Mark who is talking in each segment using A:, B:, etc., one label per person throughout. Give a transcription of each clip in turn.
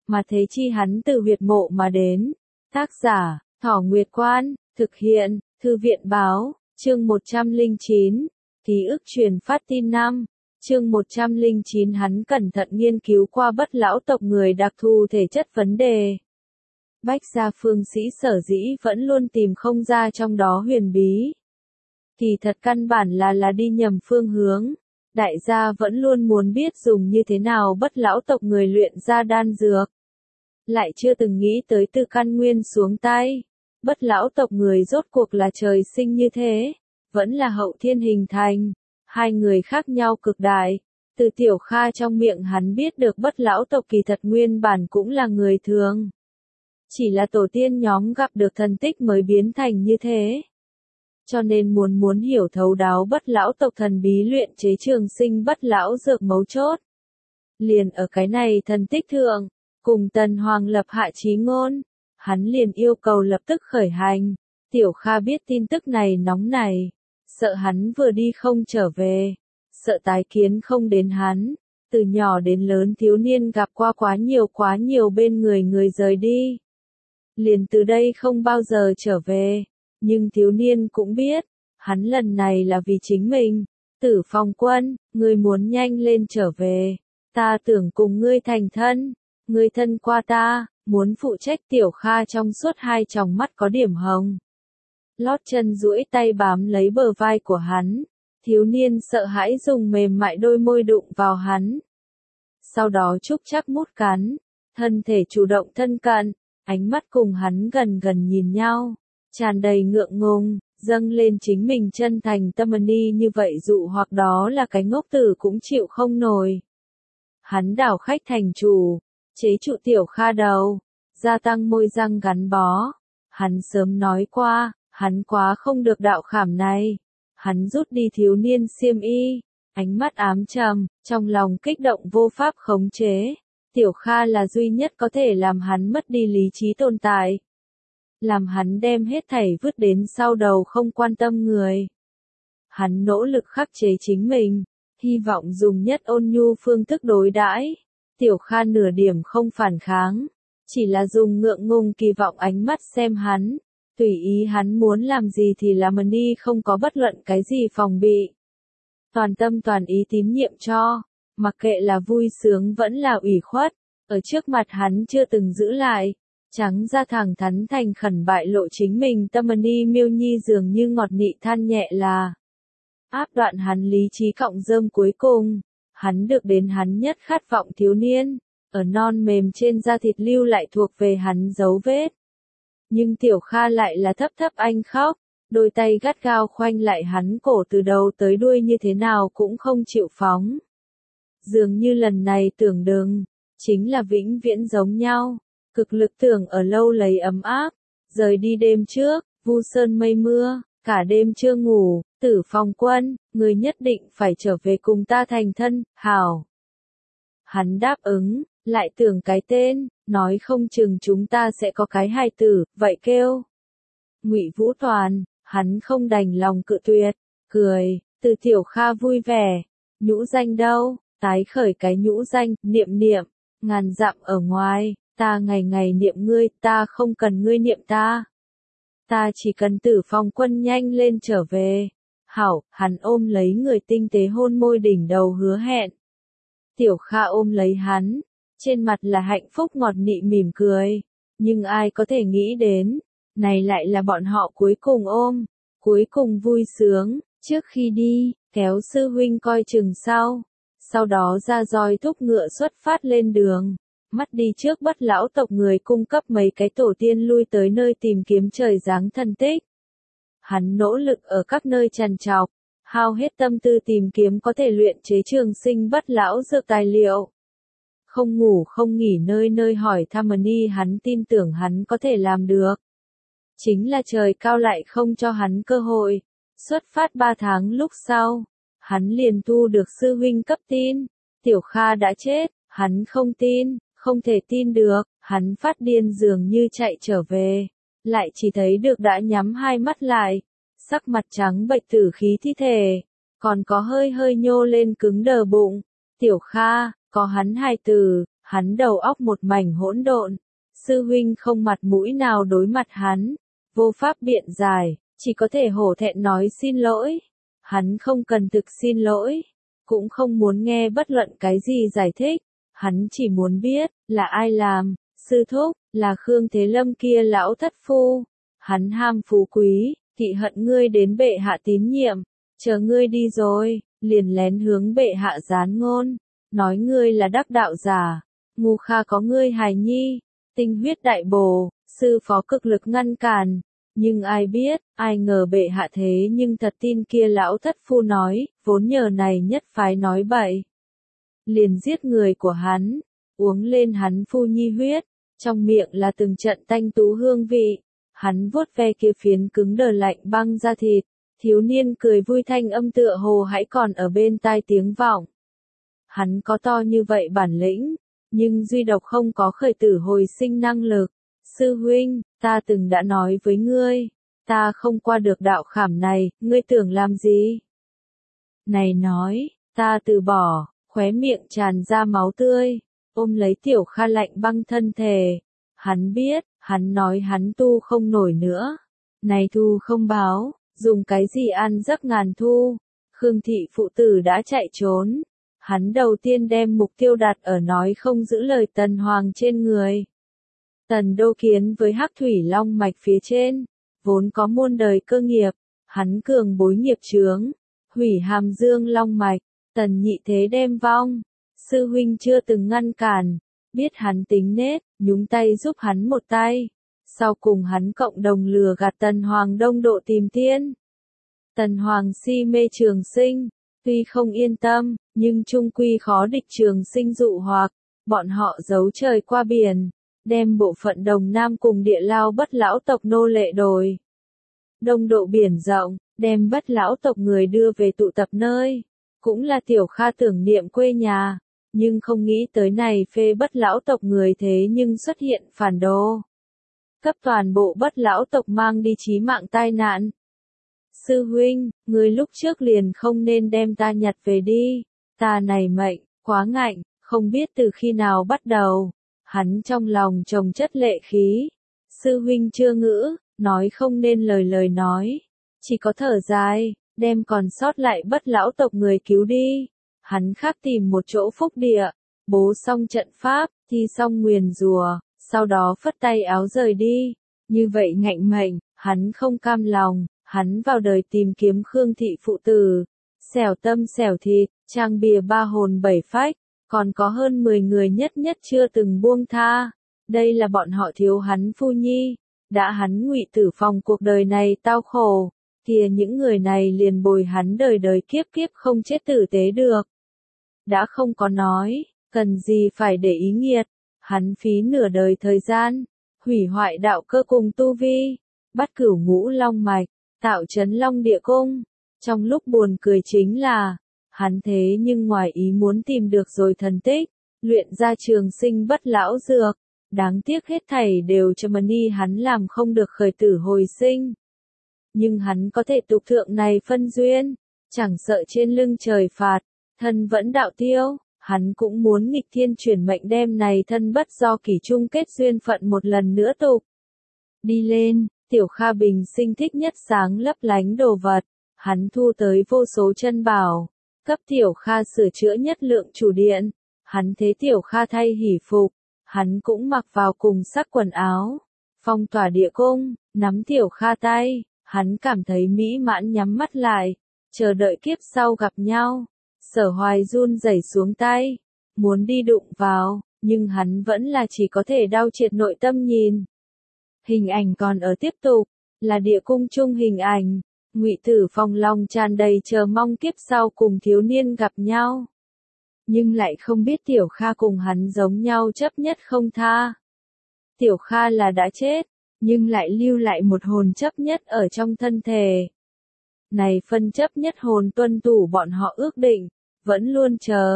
A: mà thế chi hắn từ huyệt mộ mà đến. Tác giả, Thỏ Nguyệt Quan, thực hiện, Thư viện báo, chương 109, ký ức truyền phát tin 5. Chương 109 hắn cẩn thận nghiên cứu qua bất lão tộc người đặc thù thể chất vấn đề. Bách gia phương sĩ sở dĩ vẫn luôn tìm không ra trong đó huyền bí. Kỳ thật căn bản là đi nhầm phương hướng. Đại gia vẫn luôn muốn biết dùng như thế nào bất lão tộc người luyện ra đan dược. Lại chưa từng nghĩ tới từ căn nguyên xuống tay. Bất lão tộc người rốt cuộc là trời sinh như thế, vẫn là hậu thiên hình thành. Hai người khác nhau cực đại. Từ Tiểu Kha trong miệng hắn biết được bất lão tộc kỳ thật nguyên bản cũng là người thường. Chỉ là tổ tiên nhóm gặp được thần tích mới biến thành như thế. Cho nên muốn hiểu thấu đáo bất lão tộc thần bí luyện chế trường sinh bất lão dược mấu chốt. Liền ở cái này thần tích thượng, cùng Tần Hoàng lập hạ chí ngôn, hắn liền yêu cầu lập tức khởi hành. Tiểu Kha biết tin tức này nóng này, sợ hắn vừa đi không trở về, sợ tái kiến không đến hắn. Từ nhỏ đến lớn thiếu niên gặp qua quá nhiều bên người rời đi. Liền từ đây không bao giờ trở về. Nhưng thiếu niên cũng biết, hắn lần này là vì chính mình. Tử Phong Quân, ngươi muốn nhanh lên trở về. Ta tưởng cùng ngươi thành thân. Ngươi thân qua ta, muốn phụ trách. Tiểu Kha trong suốt hai tròng mắt có điểm hồng. Lót chân duỗi tay bám lấy bờ vai của hắn. Thiếu niên sợ hãi dùng mềm mại đôi môi đụng vào hắn. Sau đó chúc chắc mút cắn. Thân thể chủ động thân cận. Ánh mắt cùng hắn gần nhìn nhau. Tràn đầy ngượng ngùng, dâng lên chính mình chân thành tâm ni như vậy dụ hoặc đó là cái ngốc tử cũng chịu không nổi. Hắn đảo khách thành chủ, chế trụ Tiểu Kha đầu, gia tăng môi răng gắn bó. Hắn sớm nói qua, hắn quá không được đạo khảm này. Hắn rút đi thiếu niên xiêm y, ánh mắt ám trầm, trong lòng kích động vô pháp khống chế. Tiểu Kha là duy nhất có thể làm hắn mất đi lý trí tồn tại. Làm hắn đem hết thảy vứt đến sau đầu không quan tâm người. Hắn nỗ lực khắc chế chính mình, hy vọng dùng nhất ôn nhu phương thức đối đãi. Tiểu Kha nửa điểm không phản kháng, chỉ là dùng ngượng ngùng kỳ vọng ánh mắt xem hắn, tùy ý hắn muốn làm gì thì làm đi, không có bất luận cái gì phòng bị. Toàn tâm toàn ý tín nhiệm cho, mặc kệ là vui sướng vẫn là ủy khuất, ở trước mặt hắn chưa từng giữ lại. Trắng ra thẳng thắn thành khẩn bại lộ chính mình. Tâm ni miêu nhi dường như ngọt nị than nhẹ là áp đoạn hắn lý trí cọng rơm cuối cùng. Hắn được đến hắn nhất khát vọng thiếu niên, ở non mềm trên da thịt lưu lại thuộc về hắn dấu vết. Nhưng Tiểu Kha lại là thấp anh khóc, đôi tay gắt gao khoanh lại hắn cổ từ đầu tới đuôi như thế nào cũng không chịu phóng. Dường như lần này tưởng đừng, chính là vĩnh viễn giống nhau. Cực lực tưởng ở lâu lấy ấm áp, rời đi đêm trước, vu sơn mây mưa, cả đêm chưa ngủ. Tử Phong Quân, người nhất định phải trở về cùng ta thành thân, hảo. Hắn đáp ứng, lại tưởng cái tên, nói không chừng chúng ta sẽ có cái hài tử, vậy kêu. Ngụy Vũ Toàn, hắn không đành lòng cự tuyệt, cười. Từ Tiểu Kha vui vẻ, nhũ danh đâu, tái khởi cái nhũ danh, niệm, ngàn dặm ở ngoài. Ta ngày ngày niệm ngươi, ta không cần ngươi niệm ta. Ta chỉ cần Tử Phong Quân nhanh lên trở về. Hảo, hắn ôm lấy người tinh tế hôn môi đỉnh đầu hứa hẹn. Tiểu Kha ôm lấy hắn, trên mặt là hạnh phúc ngọt nị mỉm cười. Nhưng ai có thể nghĩ đến, này lại là bọn họ cuối cùng ôm, cuối cùng vui sướng. Trước khi đi, kéo sư huynh coi chừng sau đó ra roi thúc ngựa xuất phát lên đường. Mắt đi trước bất lão tộc người cung cấp mấy cái tổ tiên lui tới nơi tìm kiếm trời giáng thần tích. Hắn nỗ lực ở các nơi trằn trọc, hao hết tâm tư tìm kiếm có thể luyện chế trường sinh bất lão dược tài liệu. Không ngủ không nghỉ nơi hỏi thăm ni, hắn tin tưởng hắn có thể làm được. Chính là trời cao lại không cho hắn cơ hội. Xuất phát 3 tháng lúc sau, hắn liền thu được sư huynh cấp tin. Tiểu Kha đã chết, hắn không tin. Không thể tin được, hắn phát điên dường như chạy trở về, lại chỉ thấy được đã nhắm hai mắt lại, sắc mặt trắng bệch tử khí thi thể, còn có hơi nhô lên cứng đờ bụng. Tiểu Kha, có hắn hài tử, Hắn đầu óc một mảnh hỗn độn, sư huynh không mặt mũi nào đối mặt hắn, vô pháp biện giải, chỉ có thể hổ thẹn nói xin lỗi. Hắn không cần thực xin lỗi, cũng không muốn nghe bất luận cái gì giải thích, hắn chỉ muốn biết, là ai làm, sư thúc, là Khương Thế Lâm kia lão thất phu. Hắn ham phú quý, thị hận ngươi đến bệ hạ tín nhiệm, chờ ngươi đi rồi, liền lén hướng bệ hạ gián ngôn, nói ngươi là đắc đạo giả, ngu kha có ngươi hài nhi, tinh huyết đại bổ, sư phó cực lực ngăn cản. Nhưng ai biết, ai ngờ bệ hạ thế nhưng thật tin kia lão thất phu nói, vốn nhờ này nhất phái nói bậy. Liền giết người của hắn, uống lên hắn phu nhi huyết, trong miệng là từng trận tanh tú hương vị. Hắn vuốt ve kia phiến cứng đờ lạnh băng da thịt, thiếu niên cười vui thanh âm tựa hồ hãy còn ở bên tai tiếng vọng. Hắn có to như vậy bản lĩnh, nhưng duy độc không có khởi tử hồi sinh năng lực. Sư huynh, ta từng đã nói với ngươi, ta không qua được đạo khảm này, ngươi tưởng làm gì? Này nói, ta từ bỏ, khóe miệng tràn ra máu tươi, ôm lấy Tiểu Kha lạnh băng thân thể. Hắn biết, hắn nói hắn tu không nổi nữa. Này thu không báo, dùng cái gì ăn giấc ngàn thu. Khương thị phụ tử đã chạy trốn. Hắn đầu tiên đem mục tiêu đặt ở nói không giữ lời Tần Hoàng trên người. Tần Đô Kiến với Hắc Thủy Long mạch phía trên, vốn có muôn đời cơ nghiệp, hắn cường bối nghiệp chướng, hủy Hàm Dương Long mạch, Tần Nhị Thế đem vong. Sư huynh chưa từng ngăn cản, biết hắn tính nết, nhúng tay giúp hắn một tay. Sau cùng hắn cộng đồng lừa gạt Tần Hoàng đông độ tìm tiên. Tần Hoàng si mê Trường Sinh, tuy không yên tâm, nhưng chung quy khó địch Trường Sinh dụ hoặc, bọn họ giấu trời qua biển, đem bộ phận Đồng Nam cùng Địa Lao Bất lão tộc nô lệ đồi. Đông độ biển rộng, đem Bất lão tộc người đưa về tụ tập nơi, cũng là Tiểu Kha tưởng niệm quê nhà, nhưng không nghĩ tới này phê Bất lão tộc người thế nhưng xuất hiện phản đồ. Cấp toàn bộ Bất lão tộc mang đi chí mạng tai nạn. Sư huynh, người lúc trước liền không nên đem ta nhặt về đi, ta này mệnh, quá ngạnh, không biết từ khi nào bắt đầu. Hắn trong lòng chồng chất lệ khí. Sư huynh chưa ngữ, nói không nên lời nói. Chỉ có thở dài, đem còn sót lại Bất lão tộc người cứu đi. Hắn khác tìm một chỗ phúc địa, bố xong trận pháp, thi xong nguyền rùa, sau đó phất tay áo rời đi. Như vậy ngạnh mệnh, hắn không cam lòng, hắn vào đời tìm kiếm Khương thị phụ tử. Xẻo tâm xẻo thịt, trang bìa 3 hồn 7 phách. Còn có hơn 10 người nhất chưa từng buông tha. Đây là bọn họ thiếu hắn phu nhi. Đã hắn ngụy tử phòng cuộc đời này tao khổ. Kìa những người này liền bồi hắn đời đời kiếp kiếp không chết tử tế được. Đã không có nói, cần gì phải để ý nghiệt. Hắn phí nửa đời thời gian. Hủy hoại đạo cơ cùng tu vi. Bắt cửu ngũ long mạch. Tạo trấn long địa cung. Trong lúc buồn cười chính là, hắn thế nhưng ngoài ý muốn tìm được rồi thần tích, luyện ra Trường Sinh bất lão dược. Đáng tiếc hết thảy đều cho Mani hắn làm không được khởi tử hồi sinh. Nhưng hắn có thể tục thượng này phân duyên, chẳng sợ trên lưng trời phạt, thân vẫn đạo tiêu, hắn cũng muốn nghịch thiên chuyển mệnh đem này thân bất do kỷ chung kết duyên phận một lần nữa tục. Đi lên, Tiểu Kha bình sinh thích nhất sáng lấp lánh đồ vật, hắn thu tới vô số chân bảo. Cấp Tiểu Kha sửa chữa nhất lượng chủ điện, hắn thế Tiểu Kha thay hỷ phục, hắn cũng mặc vào cùng sắc quần áo, phong tỏa địa cung, nắm Tiểu Kha tay, hắn cảm thấy mỹ mãn nhắm mắt lại, chờ đợi kiếp sau gặp nhau. Sở Hoài run rẩy xuống tay, muốn đi đụng vào, nhưng hắn vẫn là chỉ có thể đau triệt nội tâm nhìn. Hình ảnh còn ở tiếp tục, là địa cung chung hình ảnh. Ngụy Tử Phong lòng tràn đầy chờ mong kiếp sau cùng thiếu niên gặp nhau. Nhưng lại không biết Tiểu Kha cùng hắn giống nhau chấp nhất không tha. Tiểu Kha là đã chết, nhưng lại lưu lại một hồn chấp nhất ở trong thân thể. Này phân chấp nhất hồn tuân thủ bọn họ ước định, vẫn luôn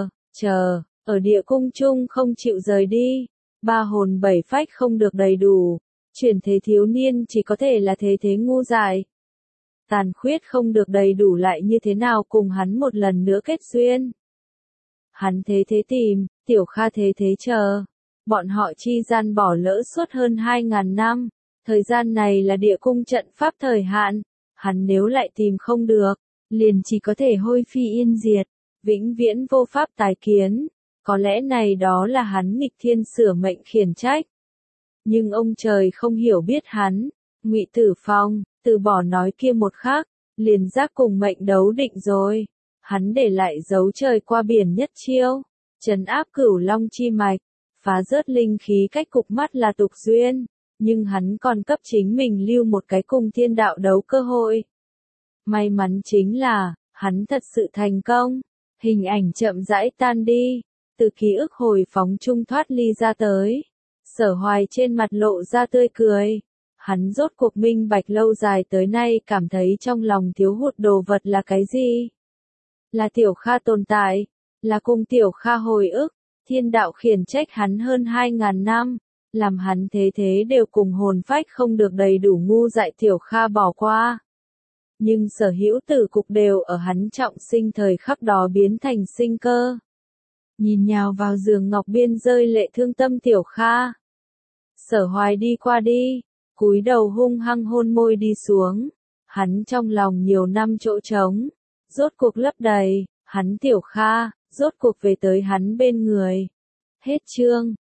A: chờ, ở địa cung chung không chịu rời đi. 3 hồn 7 phách không được đầy đủ, chuyển thế thiếu niên chỉ có thể là thế ngu dại. Tàn khuyết không được đầy đủ lại như thế nào cùng hắn một lần nữa kết duyên. Hắn thế thế tìm, Tiểu Kha thế thế chờ. Bọn họ chi gian bỏ lỡ suốt hơn 2.000 năm. Thời gian này là địa cung trận pháp thời hạn. Hắn nếu lại tìm không được, liền chỉ có thể hôi phi yên diệt, vĩnh viễn vô pháp tái kiến. Có lẽ này đó là hắn nghịch thiên sửa mệnh khiển trách. Nhưng ông trời không hiểu biết hắn, Ngụy Tử Phong, từ bỏ nói kia một khắc, liền giác cùng mệnh đấu định rồi. Hắn để lại dấu trời qua biển nhất chiêu, trấn áp Cửu Long chi mạch, phá rớt linh khí cách cục mắt là tục duyên, nhưng hắn còn cấp chính mình lưu một cái cùng thiên đạo đấu cơ hội. May mắn chính là, hắn thật sự thành công, hình ảnh chậm rãi tan đi, từ ký ức hồi phóng trung thoát ly ra tới. Sở Hoài trên mặt lộ ra tươi cười. Hắn rốt cuộc minh bạch lâu dài tới nay cảm thấy trong lòng thiếu hụt đồ vật là cái gì? Là Tiểu Kha tồn tại, là cùng Tiểu Kha hồi ức, thiên đạo khiển trách hắn hơn 2.000 năm, làm hắn thế thế đều cùng hồn phách không được đầy đủ ngu dại Tiểu Kha bỏ qua. Nhưng sở hữu tử cục đều ở hắn trọng sinh thời khắc đó biến thành sinh cơ. Nhìn nhào vào giường ngọc biên rơi lệ thương tâm Tiểu Kha. Sở Hoài đi qua đi, cúi đầu hung hăng hôn môi đi xuống. Hắn trong lòng nhiều năm chỗ trống, rốt cuộc lấp đầy, hắn Tiểu Kha, rốt cuộc về tới hắn bên người. Hết chương.